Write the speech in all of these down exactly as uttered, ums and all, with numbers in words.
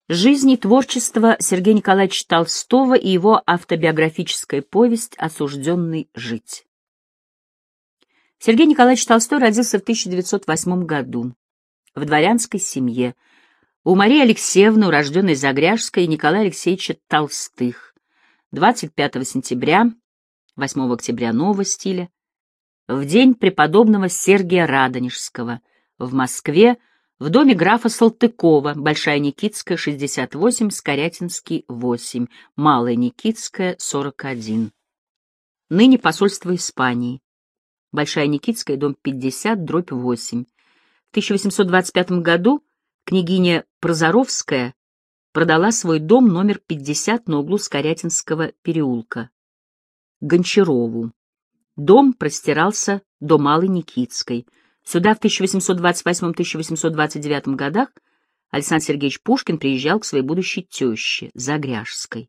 Жизнь и творчество Сергея Николаевича Толстого и его автобиографическая повесть «Осужденный жить». Сергей Николаевич Толстой родился в тысяча девятьсот восьмом году в дворянской семье у Марии Алексеевны, урожденной Загряжской, и Николая Алексеевича Толстых, двадцать пятого сентября, восьмого октября нового стиля, в день преподобного Сергия Радонежского в Москве, в доме графа Салтыкова, Большая Никитская, шестьдесят восемь, Скорятинский, восемь, Малая Никитская, сорок один. Ныне посольство Испании. Большая Никитская, дом пятьдесят, дробь восемь. В тысяча восемьсот двадцать пятом году княгиня Прозоровская продала свой дом номер пятьдесят на углу Скорятинского переулка Гончарову. Дом простирался до Малой Никитской. Сюда в тысяча восемьсот двадцать восьмом — тысяча восемьсот двадцать девятом годах Александр Сергеевич Пушкин приезжал к своей будущей теще, Загряжской.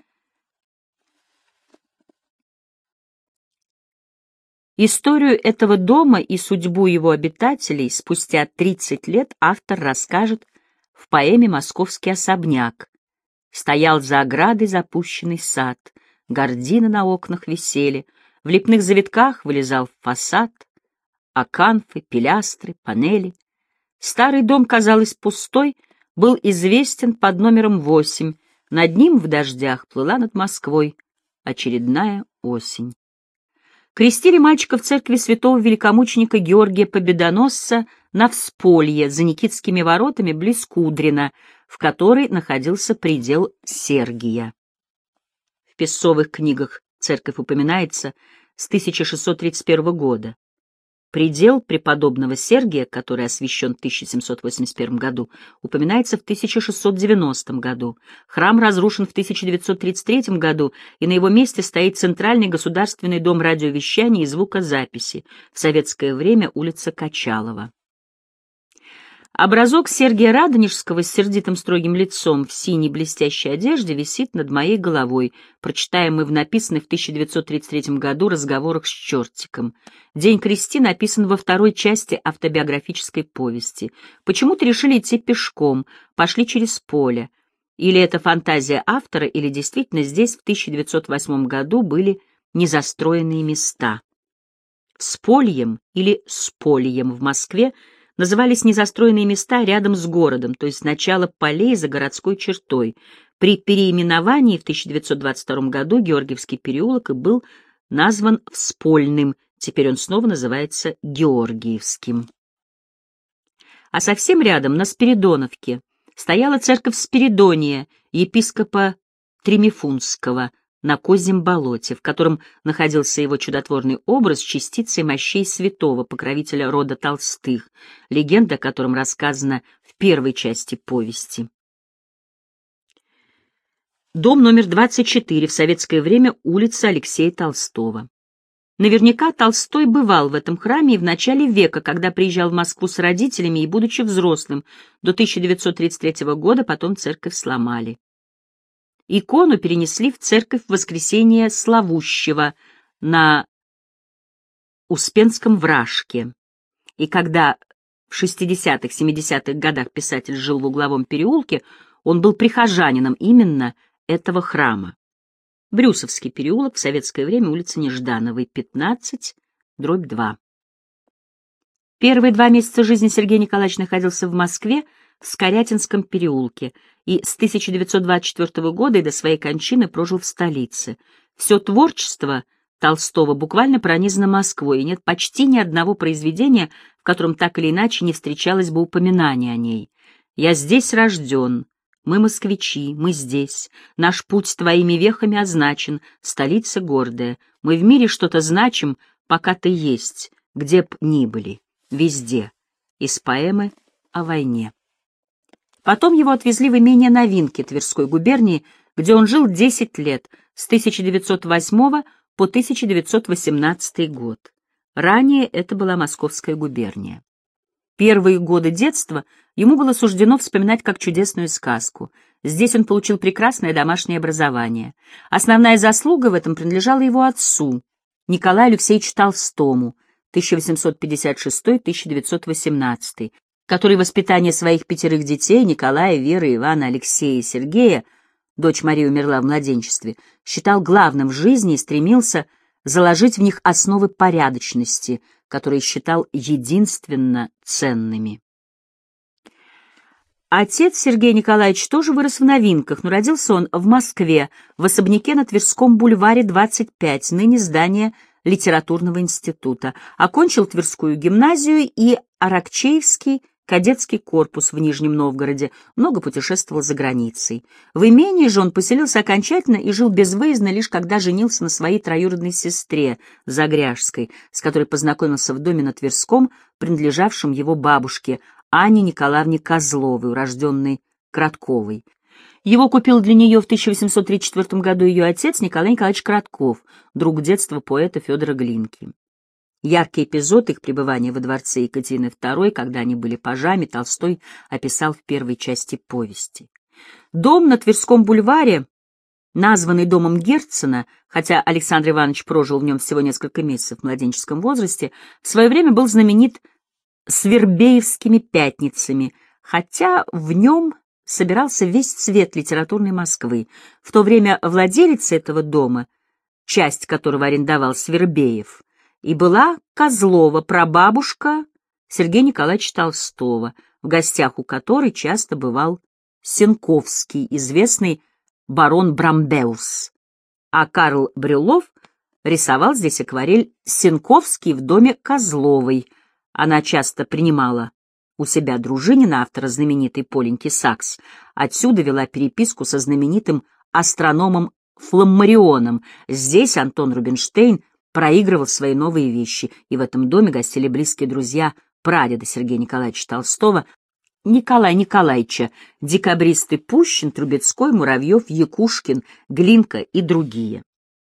Историю этого дома и судьбу его обитателей спустя тридцать лет автор расскажет в поэме «Московский особняк». Стоял за оградой запущенный сад, гардины на окнах висели, в лепных завитках вылезал фасад, аканфы, пилястры, панели. Старый дом, казалось, пустой, был известен под номером восемь. Над ним в дождях плыла над Москвой очередная осень. Крестили мальчика в церкви святого великомученика Георгия Победоносца на Всполье за Никитскими воротами близ Кудрина, в которой находился предел Сергия. В песцовых книгах церковь упоминается с тысяча шестьсот тридцать первого года. Предел преподобного Сергия, который освящен в тысяча семьсот восемьдесят первом году, упоминается в тысяча шестьсот девяностом году. Храм разрушен в тысяча девятьсот тридцать третьем году, и на его месте стоит Центральный государственный дом радиовещания и звукозаписи, в советское время улица Качалова. Образок Сергия Радонежского с сердитым строгим лицом в синей блестящей одежде висит над моей головой, прочитаемый в написанных в тысяча девятьсот тридцать третьем году разговорах с чертиком. День крести написан во второй части автобиографической повести. Почему-то решили идти пешком, пошли через поле. Или это фантазия автора, или действительно здесь в тысяча девятьсот восьмом году были незастроенные места. Спольем или Спольем в Москве назывались незастроенные места рядом с городом, то есть начало полей за городской чертой. При переименовании в тысяча девятьсот двадцать втором году Георгиевский переулок и был назван Вспольным, теперь он снова называется Георгиевским. А совсем рядом, на Спиридоновке, стояла церковь Спиридония, епископа Тремифунского, на Козьем болоте, в котором находился его чудотворный образ частицей мощей святого, покровителя рода Толстых, легенда о котором рассказана в первой части повести. Дом номер двадцать четыре, в советское время улица Алексея Толстого. Наверняка Толстой бывал в этом храме и в начале века, когда приезжал в Москву с родителями и, будучи взрослым, до тысяча девятьсот тридцать третьего года потом церковь сломали. Икону перенесли в церковь Воскресения Славущего на Успенском Вражке. И когда в шестидесятых-семидесятых годах писатель жил в угловом переулке, он был прихожанином именно этого храма. Брюсовский переулок, в советское время улица Неждановой, пятнадцать, дробь два. Первые два месяца жизни Сергей Николаевич находился в Москве, в Скорятинском переулке, и с тысяча девятьсот двадцать четвертого года и до своей кончины прожил в столице. Все творчество Толстого буквально пронизано Москвой, и нет почти ни одного произведения, в котором так или иначе не встречалось бы упоминания о ней. «Я здесь рожден, мы москвичи, мы здесь, наш путь твоими вехами означен, столица гордая, мы в мире что-то значим, пока ты есть, где б ни были, везде». Из поэмы о войне. Потом его отвезли в имение Новинки Тверской губернии, где он жил десять лет, с тысяча девятьсот восьмого по тысяча девятьсот восемнадцатый год. Ранее это была Московская губерния. Первые годы детства ему было суждено вспоминать как чудесную сказку. Здесь он получил прекрасное домашнее образование. Основная заслуга в этом принадлежала его отцу, Николаю Алексеевичу Толстому, тысяча восемьсот пятьдесят шестой — тысяча девятьсот восемнадцатый, который воспитание своих пятерых детей, Николая, Веры, Ивана, Алексея и Сергея, дочь Мария умерла в младенчестве, считал главным в жизни и стремился заложить в них основы порядочности, которые считал единственно ценными. Отец Сергей Николаевич тоже вырос в Новинках, но родился он в Москве, в особняке на Тверском бульваре, двадцать пять, ныне здание литературного института. Окончил Тверскую гимназию и Аракчеевский кадетский корпус в Нижнем Новгороде, много путешествовал за границей. В имении же он поселился окончательно и жил безвыездно, лишь когда женился на своей троюродной сестре Загряжской, с которой познакомился в доме на Тверском, принадлежавшем его бабушке Анне Николаевне Козловой, урожденной Кратковой. Его купил для нее в тысяча восемьсот тридцать четвёртом году ее отец Николай Николаевич Кратков, друг детства поэта Федора Глинки. Яркий эпизод их пребывания во дворце Екатерины второй, когда они были пажами, Толстой описал в первой части повести. Дом на Тверском бульваре, названный домом Герцена, хотя Александр Иванович прожил в нем всего несколько месяцев в младенческом возрасте, в свое время был знаменит Свербеевскими пятницами, хотя в нем собирался весь цвет литературной Москвы. В то время владелец этого дома, часть которого арендовал Свербеев, и была Козлова, прабабушка Сергея Николаевича Толстого, в гостях у которой часто бывал Сенковский, известный барон Брамбеус, а Карл Брюллов рисовал здесь акварель «Сенковский в доме Козловой». Она часто принимала у себя Дружинина, автора знаменитой Поленьки Сакс. Отсюда вела переписку со знаменитым астрономом Фламмарионом. Здесь Антон Рубинштейн проигрывал свои новые вещи, и в этом доме гостили близкие друзья прадеда Сергея Николаевича Толстого, Николая Николаевича, декабристы Пущин, Трубецкой, Муравьев, Якушкин, Глинка и другие.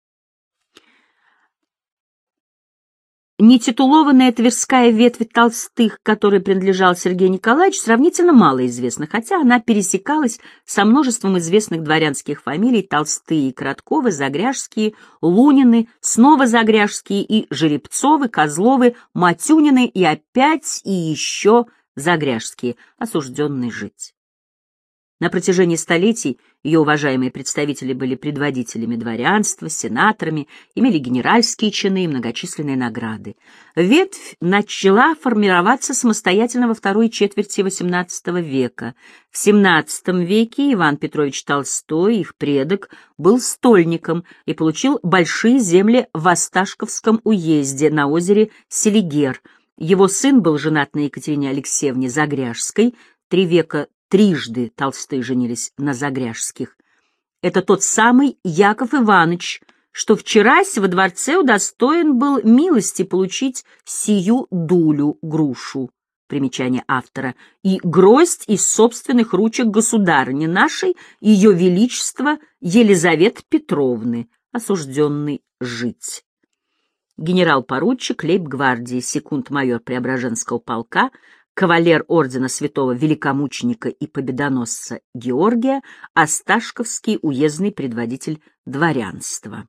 Нетитулованная тверская ветвь Толстых, которой принадлежал Сергей Николаевич, сравнительно мало известна, хотя она пересекалась со множеством известных дворянских фамилий: Толстые и Кратковы, Загряжские, Лунины, снова Загряжские и Жеребцовы, Козловы, Матюнины и опять и еще Загряжские, осужденные жить. На протяжении столетий ее уважаемые представители были предводителями дворянства, сенаторами, имели генеральские чины и многочисленные награды. Ветвь начала формироваться самостоятельно во второй четверти восемнадцатого века. В семнадцатом веке Иван Петрович Толстой, их предок, был стольником и получил большие земли в Осташковском уезде на озере Селигер. Его сын был женат на Екатерине Алексеевне Загряжской, три века трижды Толстые женились на Загряжских. Это тот самый Яков Иванович, что вчерась во дворце удостоен был милости получить сию дулю, грушу, примечание автора, и гроздь из собственных ручек государыни нашей, ее величества Елизаветы Петровны, осужденной жить. Генерал-поручик лейб-гвардии, секунд-майор Преображенского полка, кавалер ордена святого великомученика и победоносца Георгия, Осташковский уездный предводитель дворянства.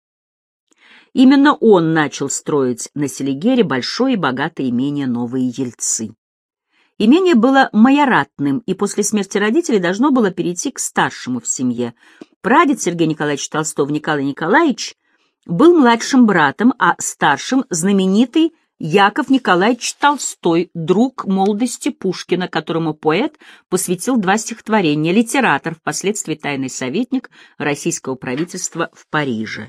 Именно он начал строить на Селигере большое и богатое имение Новые Ельцы. Имение было майоратным, и после смерти родителей должно было перейти к старшему в семье. Прадед Сергея Николаевича Толстого Николай Николаевич был младшим братом, а старшим — знаменитый Яков Николаевич Толстой, друг молодости Пушкина, которому поэт посвятил два стихотворения, литератор, впоследствии тайный советник российского правительства в Париже.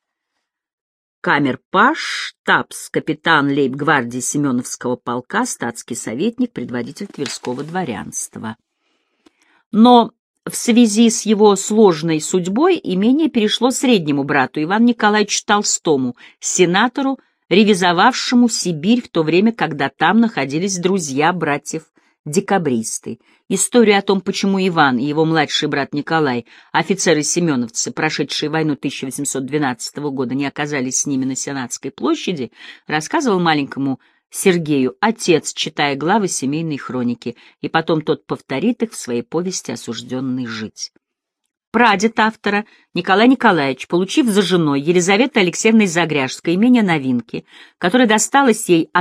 Камер-паж, штабс-капитан лейб-гвардии Семеновского полка, статский советник, предводитель Тверского дворянства. Но в связи с его сложной судьбой имение перешло среднему брату Ивану Николаевичу Толстому, сенатору, ревизовавшему Сибирь в то время, когда там находились друзья братьев-декабристы. Историю о том, почему Иван и его младший брат Николай, офицеры-семеновцы, прошедшие войну тысяча восемьсот двенадцатого года, не оказались с ними на Сенатской площади, рассказывал маленькому Сергею отец, читая главы семейной хроники, и потом тот повторит их в своей повести «Осужденный жить». Прадед автора, Николай Николаевич, получив за женой Елизаветой Алексеевной Загряжской имение Новинки, которое досталось ей от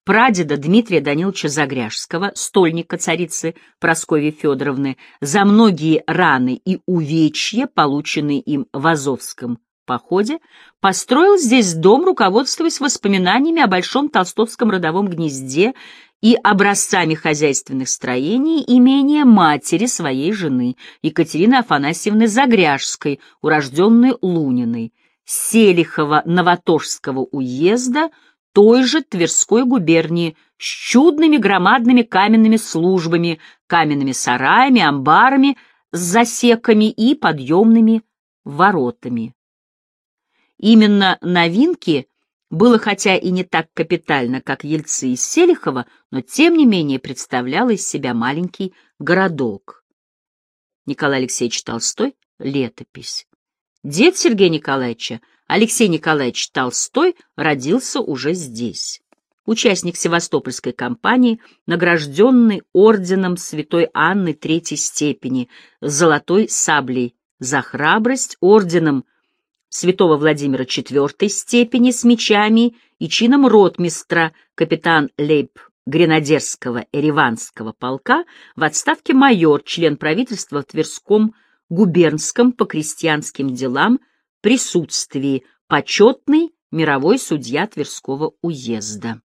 прадеда Дмитрия Даниловича Загряжского, стольника царицы Прасковьи Федоровны, за многие раны и увечья, полученные им в Азовском походе, построил здесь дом, руководствуясь воспоминаниями о большом толстовском родовом гнезде и образцами хозяйственных строений имения матери своей жены, Екатерины Афанасьевны Загряжской, урожденной Луниной, Селихова-Новоторжского уезда, той же Тверской губернии, с чудными громадными каменными службами, каменными сараями, амбарами с засеками и подъемными воротами. Именно новинки было хотя и не так капитально, как Ельцы из Селихова, но тем не менее представляло из себя маленький городок. Николай Алексеевич Толстой. Летопись. Дед Сергея Николаевича, Алексей Николаевич Толстой, родился уже здесь. Участник Севастопольской кампании, награжденный орденом Святой Анны Третьей степени, золотой саблей за храбрость, орденом Святого Владимира Четвертой степени с мечами и чином ротмистра, капитан лейб-гренадерского Ереванского полка, в отставке майор, член правительства в Тверском губернском по крестьянским делам присутствии, почетный мировой судья Тверского уезда.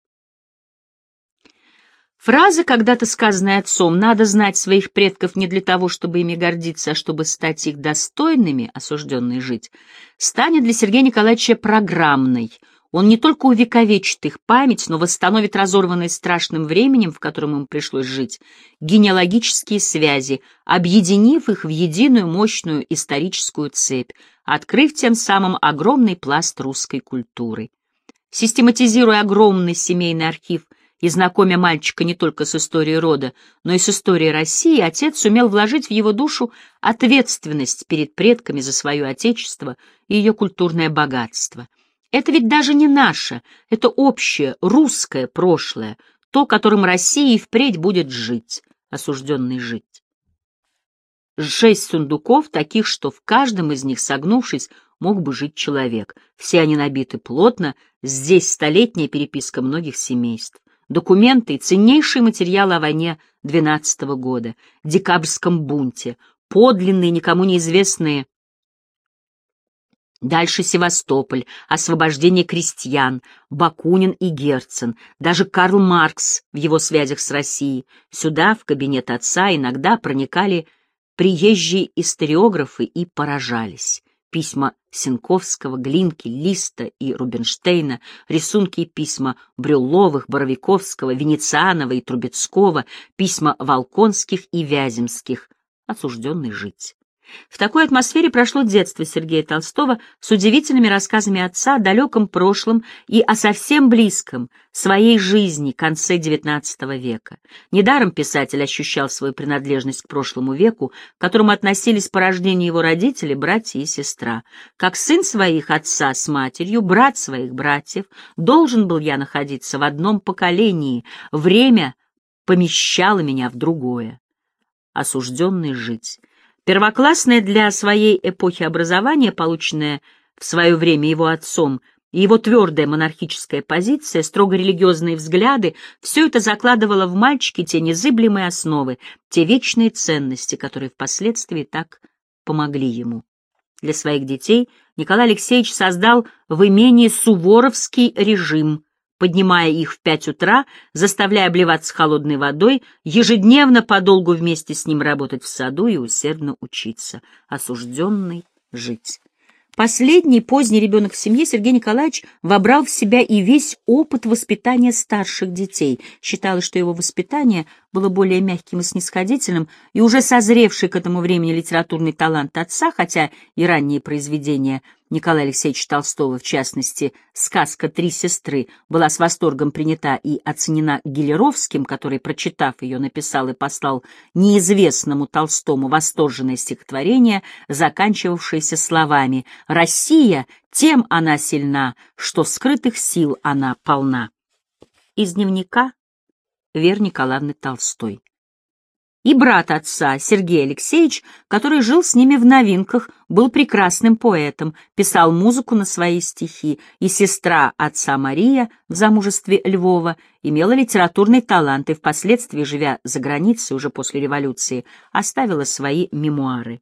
Фраза, когда-то сказанная отцом, «надо знать своих предков не для того, чтобы ими гордиться, а чтобы стать их достойными, осужденные жить», станет для Сергея Николаевича программной. Он не только увековечит их память, но восстановит разорванные страшным временем, в котором ему пришлось жить, генеалогические связи, объединив их в единую мощную историческую цепь, открыв тем самым огромный пласт русской культуры. Систематизируя огромный семейный архив и знакомя мальчика не только с историей рода, но и с историей России, отец сумел вложить в его душу ответственность перед предками за свое отечество и ее культурное богатство. Это ведь даже не наше, это общее, русское прошлое, то, которым Россия и впредь будет жить, осужденный жить. Шесть сундуков, таких, что в каждом из них, согнувшись, мог бы жить человек. Все они набиты плотно, здесь столетняя переписка многих семейств. Документы и ценнейшие материалы о войне двенадцатого года, декабрьском бунте, подлинные, никому неизвестные. Дальше Севастополь, освобождение крестьян, Бакунин и Герцен, даже Карл Маркс в его связях с Россией. Сюда, в кабинет отца, иногда проникали приезжие историографы и поражались. Письма Сенковского, Глинки, Листа и Рубинштейна, рисунки и письма Брюлловых, Боровиковского, Венецианова и Трубецкого, письма Волконских и Вяземских, осужденный жить. В такой атмосфере прошло детство Сергея Толстого с удивительными рассказами отца о далеком прошлом и о совсем близком своей жизни конце девятнадцатого века. Недаром писатель ощущал свою принадлежность к прошлому веку, к которому относились по рождению его родители, братья и сестра. Как сын своих отца с матерью, брат своих братьев, должен был я находиться в одном поколении, время помещало меня в другое. Осужденный жить. Первоклассное для своей эпохи образование, полученное в свое время его отцом, и его твердая монархическая позиция, строго религиозные взгляды — все это закладывало в мальчике те незыблемые основы, те вечные ценности, которые впоследствии так помогли ему. Для своих детей Николай Алексеевич создал в имении суворовский режим, поднимая их в пять утра, заставляя обливаться холодной водой, ежедневно подолгу вместе с ним работать в саду и усердно учиться, осужденный жить. Последний, поздний ребенок в семье, Сергей Николаевич вобрал в себя и весь опыт воспитания старших детей. Считалось, что его воспитание было более мягким и снисходительным, и уже созревший к этому времени литературный талант отца, хотя и ранние произведения Николая Алексеевича Толстого, в частности, сказка «Три сестры», была с восторгом принята и оценена Гелеровским, который, прочитав ее, написал и послал неизвестному Толстому восторженное стихотворение, заканчивавшееся словами «Россия, тем она сильна, что скрытых сил она полна». Из дневника Веры Николаевны Толстой. И брат отца, Сергей Алексеевич, который жил с ними в Новинках, был прекрасным поэтом, писал музыку на свои стихи, и сестра отца Мария в замужестве Львова имела литературный талант и впоследствии, живя за границей уже после революции, оставила свои мемуары.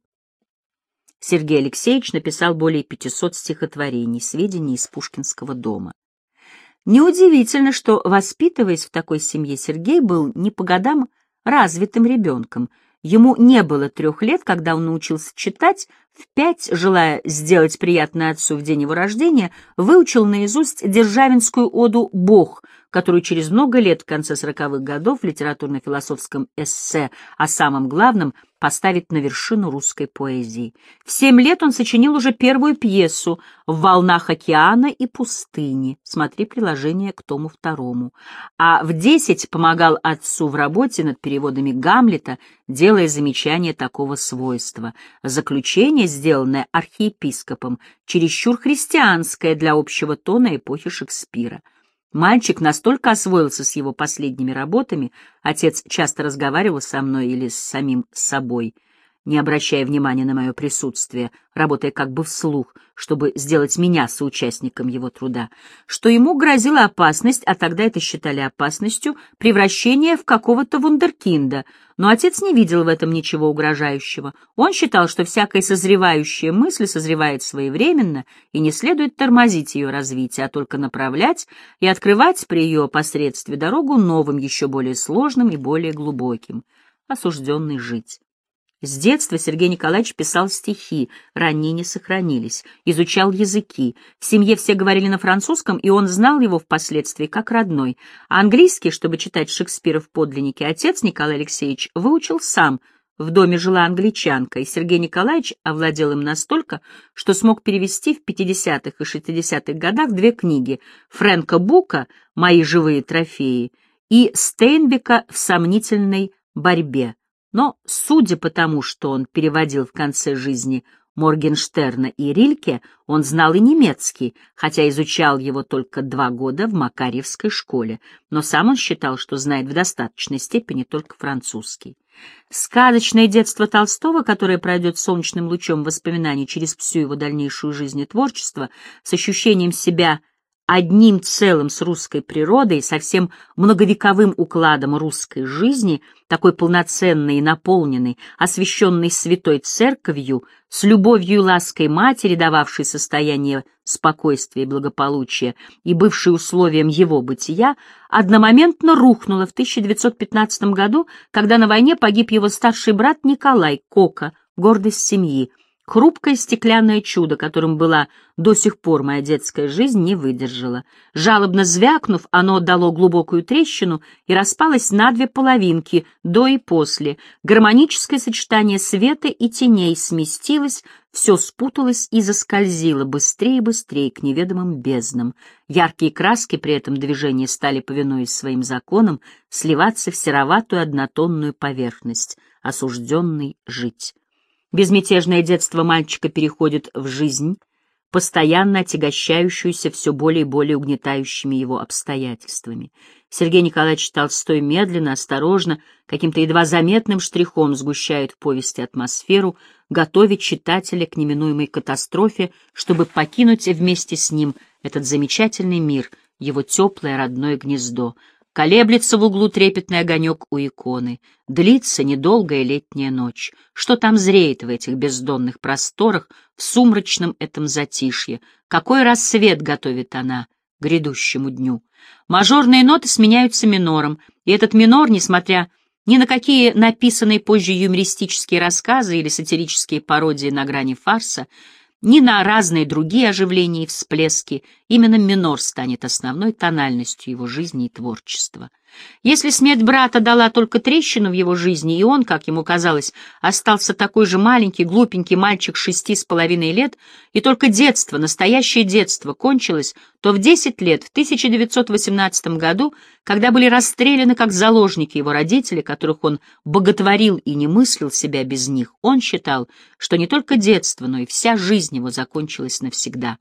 Сергей Алексеевич написал более пятисот стихотворений, сведений из Пушкинского дома. Неудивительно, что, воспитываясь в такой семье, Сергей был не по годам развитым ребенком. Ему не было трех лет, когда он научился читать, в пять, желая сделать приятное отцу в день его рождения, выучил наизусть державинскую оду «Бог», которую через много лет в конце сороковых годов в литературно-философском эссе о самом главном поставит на вершину русской поэзии. В семь лет он сочинил уже первую пьесу «В волнах океана и пустыни», смотри приложение к тому второму, а в десять помогал отцу в работе над переводами Гамлета, делая замечания такого свойства. Заключение, сделанное архиепископом, чересчур христианское для общего тона эпохи Шекспира. Мальчик настолько освоился с его последними работами, отец часто разговаривал со мной или с самим собой, не обращая внимания на мое присутствие, работая как бы вслух, чтобы сделать меня соучастником его труда, что ему грозила опасность, а тогда это считали опасностью, превращения в какого-то вундеркинда, но отец не видел в этом ничего угрожающего. Он считал, что всякая созревающая мысль созревает своевременно, и не следует тормозить ее развитие, а только направлять и открывать при ее посредстве дорогу новым, еще более сложным и более глубоким, осужденный жить. С детства Сергей Николаевич писал стихи, ранние не сохранились, изучал языки. В семье все говорили на французском, и он знал его впоследствии как родной. А английский, чтобы читать Шекспира в подлиннике, отец Николай Алексеевич выучил сам. В доме жила англичанка, и Сергей Николаевич овладел им настолько, что смог перевести в пятидесятых и шестидесятых годах две книги Фрэнка Бука «Мои живые трофеи» и Стейнбека «В сомнительной борьбе». Но, судя по тому, что он переводил в конце жизни Моргенштерна и Рильке, он знал и немецкий, хотя изучал его только два года в Макарьевской школе, но сам он считал, что знает в достаточной степени только французский. Сказочное детство Толстого, которое пройдет солнечным лучом воспоминаний через всю его дальнейшую жизнь и творчество, с ощущением себя одним целым с русской природой, со всем многовековым укладом русской жизни, такой полноценной и наполненной, освященной святой церковью, с любовью и лаской матери, дававшей состояние спокойствия и благополучия и бывшей условием его бытия, одномоментно рухнуло в тысяча девятьсот пятнадцатом году, когда на войне погиб его старший брат Николай Кока, гордость семьи. Хрупкое стеклянное чудо, которым была до сих пор моя детская жизнь, не выдержала. Жалобно звякнув, оно дало глубокую трещину и распалось на две половинки, до и после. Гармоническое сочетание света и теней сместилось, все спуталось и заскользило быстрее и быстрее к неведомым безднам. Яркие краски при этом движении стали, повинуясь своим законам, сливаться в сероватую однотонную поверхность, осужденный жить. Безмятежное детство мальчика переходит в жизнь, постоянно отягощающуюся все более и более угнетающими его обстоятельствами. Сергей Николаевич Толстой медленно, осторожно, каким-то едва заметным штрихом сгущает в повести атмосферу, готовит читателя к неминуемой катастрофе, чтобы покинуть вместе с ним этот замечательный мир, его теплое родное гнездо. Колеблется в углу трепетный огонек у иконы. Длится недолгая летняя ночь. Что там зреет в этих бездонных просторах, в сумрачном этом затишье? Какой рассвет готовит она к грядущему дню? Мажорные ноты сменяются минором, и этот минор, несмотря ни на какие написанные позже юмористические рассказы или сатирические пародии на грани фарса, ни на разные другие оживления и всплески, именно минор станет основной тональностью его жизни и творчества. Если смерть брата дала только трещину в его жизни, и он, как ему казалось, остался такой же маленький, глупенький мальчик шести с половиной лет, и только детство, настоящее детство, кончилось, то в десять лет, в тысяча девятьсот восемнадцатом году, когда были расстреляны как заложники его родители, которых он боготворил и не мыслил себя без них, он считал, что не только детство, но и вся жизнь его закончилась навсегда.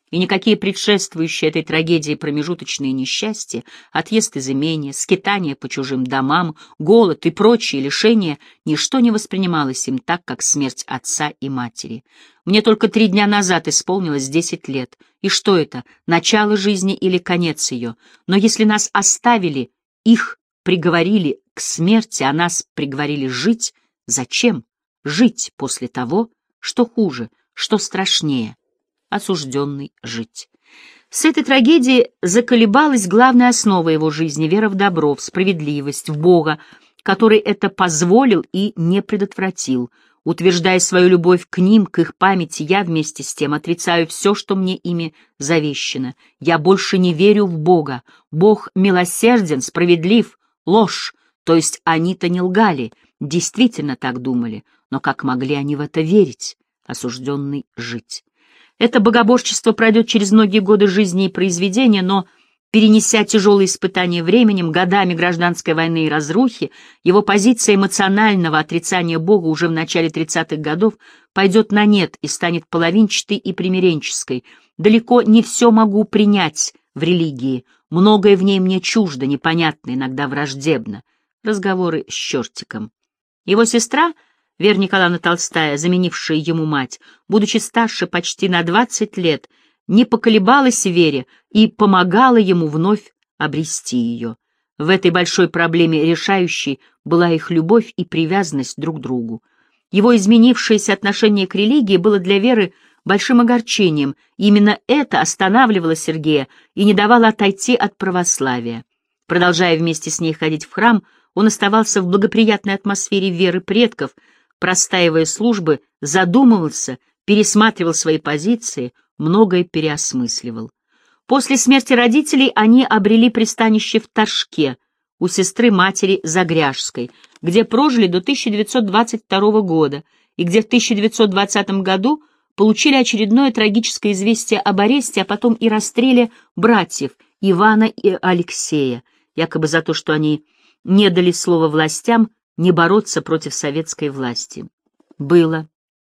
И никакие предшествующие этой трагедии промежуточные несчастья, отъезд из имения, скитания по чужим домам, голод и прочие лишения, ничто не воспринималось им так, как смерть отца и матери. Мне только три дня назад исполнилось десять лет. И что это, начало жизни или конец ее? Но если нас оставили, их приговорили к смерти, а нас приговорили жить, зачем жить после того, что хуже, что страшнее? Осужденный жить. С этой трагедии заколебалась главная основа его жизни — вера в добро, в справедливость, в Бога, который это позволил и не предотвратил. Утверждая свою любовь к ним, к их памяти, я вместе с тем отрицаю все, что мне ими завещено. Я больше не верю в Бога. Бог милосерден, справедлив, ложь. То есть они-то не лгали, действительно так думали, но как могли они в это верить? Осужденный жить. Это богоборчество пройдет через многие годы жизни и произведения, но, перенеся тяжелые испытания временем, годами гражданской войны и разрухи, его позиция эмоционального отрицания Бога уже в начале тридцатых годов пойдет на нет и станет половинчатой и примиренческой. Далеко не все могу принять в религии, многое в ней мне чуждо, непонятно, иногда враждебно. Разговоры с чертиком. Его сестра — Вера Николаевна Толстая, заменившая ему мать, будучи старше почти на двадцать лет, не поколебалась в вере и помогала ему вновь обрести ее. В этой большой проблеме решающей была их любовь и привязанность друг к другу. Его изменившееся отношение к религии было для Веры большим огорчением, и именно это останавливало Сергея и не давало отойти от православия. Продолжая вместе с ней ходить в храм, он оставался в благоприятной атмосфере веры предков, простаивая службы, задумывался, пересматривал свои позиции, многое переосмысливал. После смерти родителей они обрели пристанище в Торжке у сестры-матери Загряжской, где прожили до тысяча девятьсот двадцать второго года и где в тысяча девятьсот двадцатом году получили очередное трагическое известие об аресте, а потом и расстреле братьев Ивана и Алексея, якобы за то, что они не дали слова властям не бороться против советской власти. Было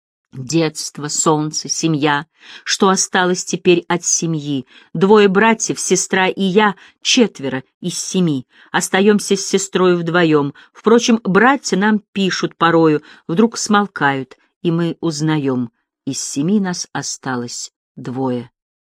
детство, солнце, семья. Что осталось теперь от семьи? Двое братьев, сестра и я, четверо из семи. Остаемся с сестрой вдвоем. Впрочем, братья нам пишут порою, вдруг смолкают, и мы узнаем. Из семи нас осталось двое.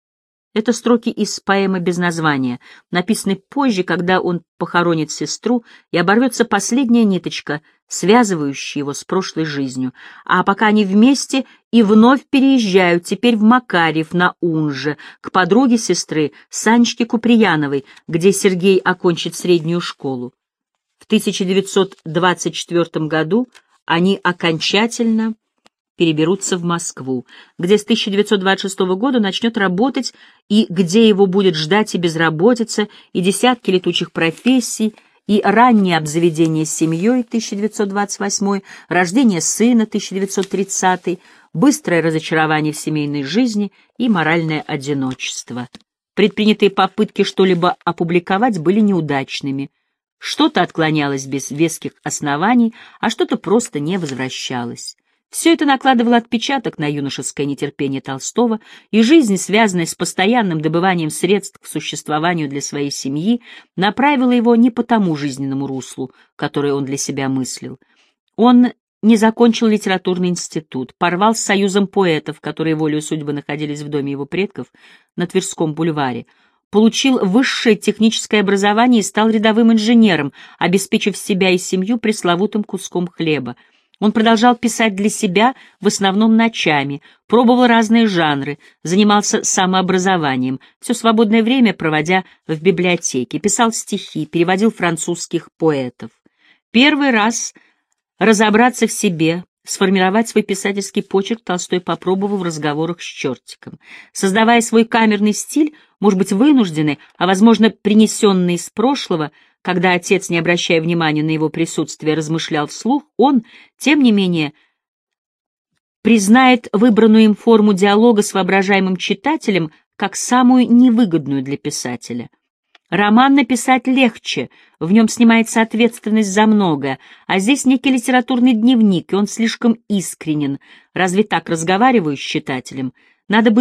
Это строки из поэмы без названия, написанной позже, когда он похоронит сестру, и оборвется последняя ниточка, связывающая его с прошлой жизнью. А пока они вместе и вновь переезжают, теперь в Макарьев на Унже, к подруге сестры Санечке Куприяновой, где Сергей окончит среднюю школу. В тысяча девятьсот двадцать четвёртом году они окончательно переберутся в Москву, где с тысяча девятьсот двадцать шестого года начнет работать и где его будет ждать и безработица, и десятки летучих профессий, и раннее обзаведение семьей тысяча девятьсот двадцать восьмой, рождение сына тысяча девятьсот тридцатый, быстрое разочарование в семейной жизни и моральное одиночество. Предпринятые попытки что-либо опубликовать были неудачными. Что-то отклонялось без веских оснований, а что-то просто не возвращалось. Все это накладывало отпечаток на юношеское нетерпение Толстого, и жизнь, связанная с постоянным добыванием средств к существованию для своей семьи, направила его не по тому жизненному руслу, которое он для себя мыслил. Он не закончил литературный институт, порвал с союзом поэтов, которые волею судьбы находились в доме его предков на Тверском бульваре, получил высшее техническое образование и стал рядовым инженером, обеспечив себя и семью пресловутым куском хлеба. Он продолжал писать для себя, в основном ночами, пробовал разные жанры, занимался самообразованием, все свободное время проводя в библиотеке, писал стихи, переводил французских поэтов. Первый раз разобраться в себе, сформировать свой писательский почерк Толстой попробовал в разговорах с чертиком. Создавая свой камерный стиль, может быть, вынужденный, а, возможно, принесенный из прошлого, когда отец, не обращая внимания на его присутствие, размышлял вслух, он, тем не менее, признает выбранную им форму диалога с воображаемым читателем как самую невыгодную для писателя. Роман написать легче, в нем снимается ответственность за многое, а здесь некий литературный дневник, и он слишком искренен. Разве так разговариваю с читателем? Надо быть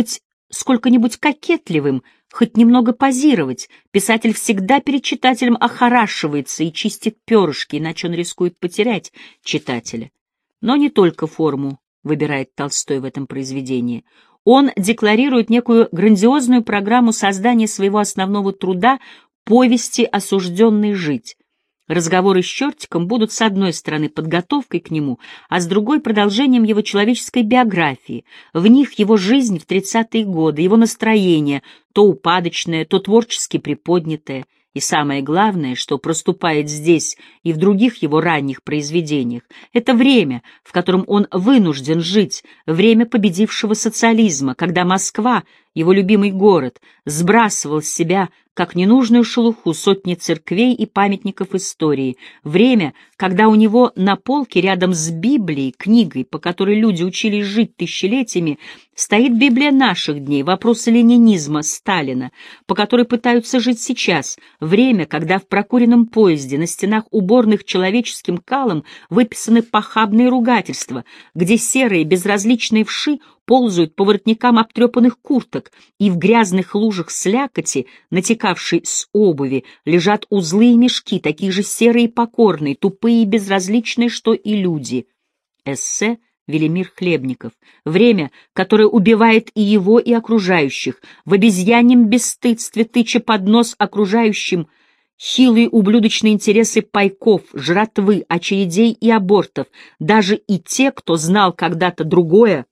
сколько-нибудь кокетливым, хоть немного позировать. Писатель всегда перед читателем охорашивается и чистит перышки, иначе он рискует потерять читателя. Но не только форму выбирает Толстой в этом произведении. Он декларирует некую грандиозную программу создания своего основного труда «Повести, осужденной жить». Разговоры с чертиком будут, с одной стороны, подготовкой к нему, а с другой — продолжением его человеческой биографии. В них его жизнь в тридцатые годы, его настроение, то упадочное, то творчески приподнятое. И самое главное, что проступает здесь и в других его ранних произведениях, это время, в котором он вынужден жить, время победившего социализма, когда Москва, его любимый город, сбрасывал с себя как ненужную шелуху сотни церквей и памятников истории, время, когда у него на полке рядом с Библией, книгой, по которой люди учились жить тысячелетиями, стоит Библия наших дней, вопросы ленинизма, Сталина, по которой пытаются жить сейчас, время, когда в прокуренном поезде на стенах уборных человеческим калом выписаны похабные ругательства, где серые безразличные вши ползают по воротникам обтрепанных курток, и в грязных лужах слякоти, натекавшей с обуви, лежат узлы и мешки, такие же серые и покорные, тупые и безразличные, что и люди. Эссе Велимир Хлебников. Время, которое убивает и его, и окружающих, в обезьяньем бесстыдстве тыча под нос окружающим хилые ублюдочные интересы пайков, жратвы, очередей и абортов, даже и те, кто знал когда-то другое,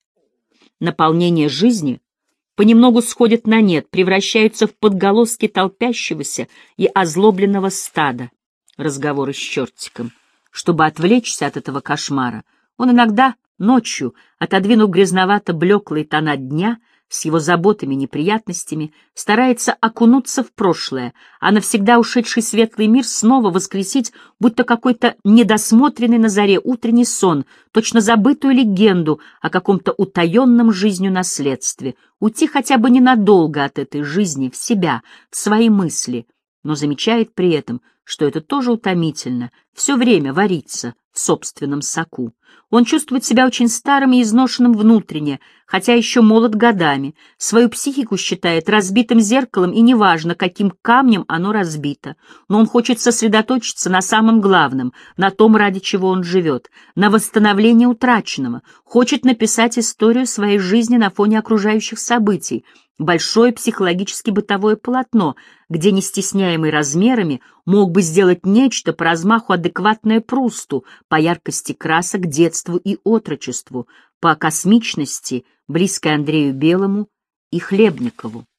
наполнение жизни, понемногу сходят на нет, превращаются в подголоски толпящегося и озлобленного стада. Разговоры с чертиком. Чтобы отвлечься от этого кошмара, он иногда ночью, отодвинув грязновато-блеклые тона дня, с его заботами и неприятностями, старается окунуться в прошлое, а навсегда ушедший светлый мир снова воскресить, будто какой-то недосмотренный на заре утренний сон, точно забытую легенду о каком-то утаенном жизнью наследстве, уйти хотя бы ненадолго от этой жизни в себя, в свои мысли, но замечает при этом, что это тоже утомительно, все время вариться в собственном соку. Он чувствует себя очень старым и изношенным внутренне, хотя еще молод годами, свою психику считает разбитым зеркалом, и неважно, каким камнем оно разбито, но он хочет сосредоточиться на самом главном, на том, ради чего он живет, на восстановлении утраченного, хочет написать историю своей жизни на фоне окружающих событий, большое психологически-бытовое полотно, где, не стесняемый размерами, мог бы сделать нечто по размаху адекватное Прусту, по яркости красок детству и отрочеству, по космичности, близкой Андрею Белому и Хлебникову.